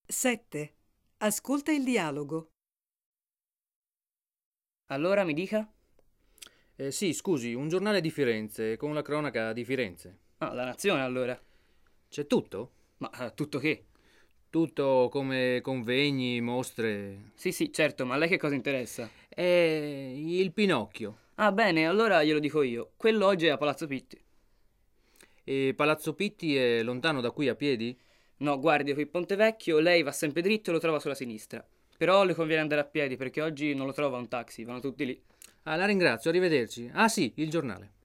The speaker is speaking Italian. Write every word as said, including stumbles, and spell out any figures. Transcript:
sette. Ascolta il dialogo. Allora mi dica? Eh, sì, scusi, un giornale di Firenze, con la cronaca di Firenze. Ah, La Nazione allora. C'è tutto? Ma eh, tutto che? Tutto come convegni, mostre. Sì, sì, certo, ma a lei che cosa interessa? E il Pinocchio. Ah, bene, allora glielo dico io. Quello oggi è a Palazzo Pitti. E Palazzo Pitti è lontano da qui a piedi? No, guardi, qui Ponte Vecchio, lei va sempre dritto e lo trova sulla sinistra. Però le conviene andare a piedi perché oggi non lo trova un taxi, vanno tutti lì. Ah, la ringrazio, arrivederci. Ah sì, il giornale.